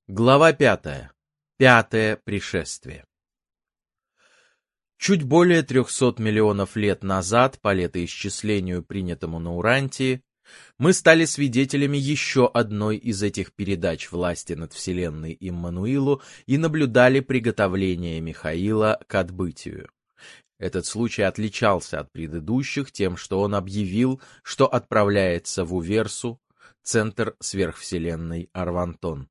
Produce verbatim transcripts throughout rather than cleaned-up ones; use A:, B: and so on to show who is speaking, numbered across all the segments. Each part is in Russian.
A: Глава пятая. Пятое пришествие. Чуть более трехсот миллионов лет назад, по летоисчислению, принятому на Урантии, мы стали свидетелями еще одной из этих передач власти над Вселенной Иммануилу и наблюдали приготовление Михаила к отбытию. Этот случай отличался от предыдущих тем, что он объявил, что отправляется в Уверсу, центр сверхвселенной Арвантон.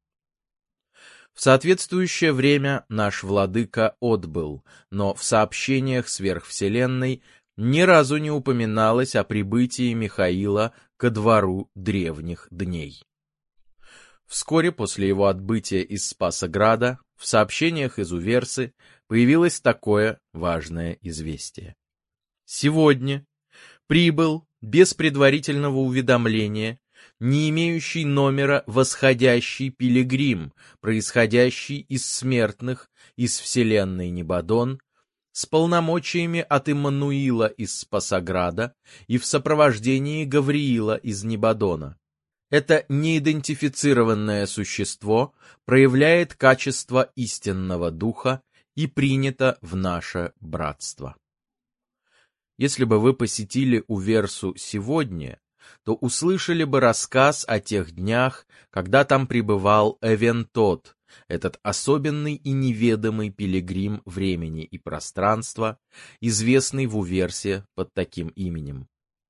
A: В соответствующее время наш владыка отбыл, но в сообщениях сверхвселенной ни разу не упоминалось о прибытии Михаила ко двору древних дней. Вскоре после его отбытия из Спасограда в сообщениях из Уверсы появилось такое важное известие. Сегодня прибыл без предварительного уведомления не имеющий номера восходящий пилигрим, происходящий из смертных, из вселенной Небадон, с полномочиями от Иммануила из Спасограда и в сопровождении Гавриила из Небадона. Это неидентифицированное существо проявляет качество истинного духа и принято в наше братство. Если бы вы посетили Уверсу сегодня, то услышали бы рассказ о тех днях, когда там пребывал Эвентот, этот особенный и неведомый пилигрим времени и пространства, известный в Уверсе под таким именем.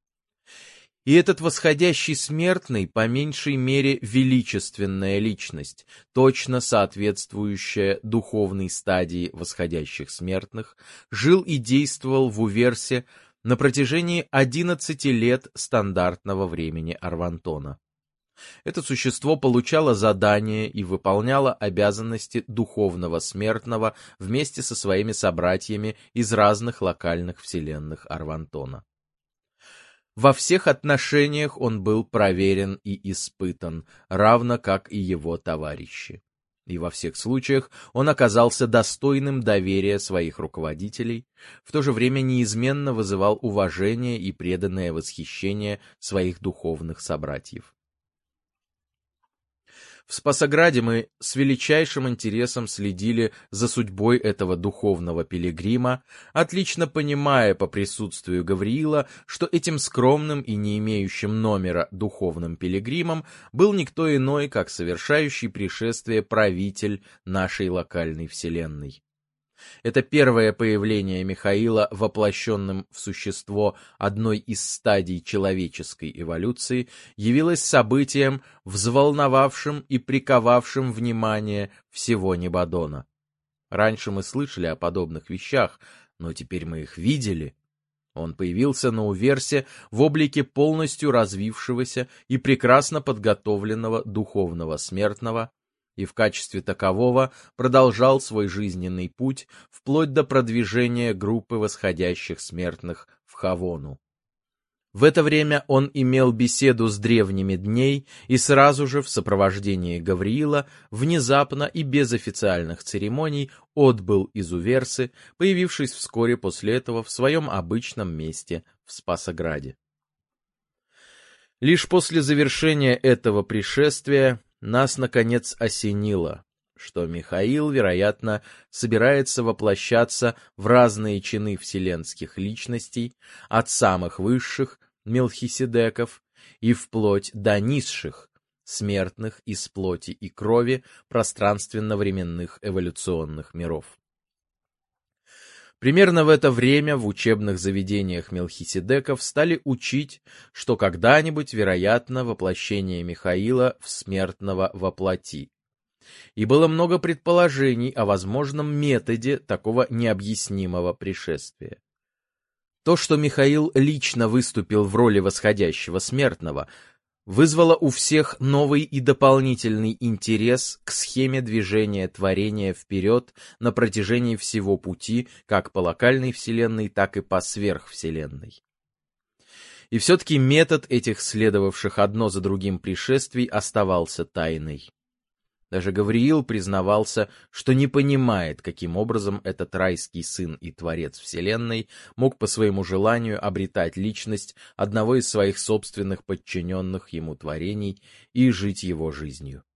A: И этот восходящий смертный, по меньшей мере, величественная личность, точно соответствующая духовной стадии восходящих смертных, жил и действовал в Уверсе на протяжении одиннадцати лет стандартного времени Арвантона. Это существо получало задания и выполняло обязанности духовного смертного вместе со своими собратьями из разных локальных вселенных Арвантона. Во всех отношениях он был проверен и испытан, равно как и его товарищи. И во всех случаях он оказался достойным доверия своих руководителей, в то же время неизменно вызывал уважение и преданное восхищение своих духовных собратьев. В Спасограде мы с величайшим интересом следили за судьбой этого духовного пилигрима, отлично понимая по присутствию Гавриила, что этим скромным и не имеющим номера духовным пилигримом был никто иной, как совершающий пришествие правитель нашей локальной вселенной. Это первое появление Михаила, воплощенным в существо одной из стадий человеческой эволюции, явилось событием, взволновавшим и приковавшим внимание всего Небадона. Раньше мы слышали о подобных вещах, но теперь мы их видели. Он появился на Уверсе в облике полностью развившегося и прекрасно подготовленного духовного смертного, и в качестве такового продолжал свой жизненный путь вплоть до продвижения группы восходящих смертных в Хавону. В это время он имел беседу с древними дней и сразу же в сопровождении Гавриила внезапно и без официальных церемоний отбыл из Уверсы, появившись вскоре после этого в своем обычном месте в Спасограде. Лишь после завершения этого пришествия нас, наконец, осенило, что Михаил, вероятно, собирается воплощаться в разные чины вселенских личностей, от самых высших, Мелхиседеков, и вплоть до низших, смертных из плоти и крови пространственно-временных эволюционных миров. Примерно в это время в учебных заведениях Мелхиседеков стали учить, что когда-нибудь, вероятно, воплощение Михаила в смертного воплоти. И было много предположений о возможном методе такого необъяснимого пришествия. То, что Михаил лично выступил в роли восходящего смертного, вызвало у всех новый и дополнительный интерес к схеме движения творения вперед на протяжении всего пути, как по локальной вселенной, так и по сверхвселенной. И все-таки метод этих следовавших одно за другим пришествий оставался тайной. Даже Гавриил признавался, что не понимает, каким образом этот райский сын и творец вселенной мог по своему желанию обретать личность одного из своих собственных подчиненных ему творений и жить его жизнью.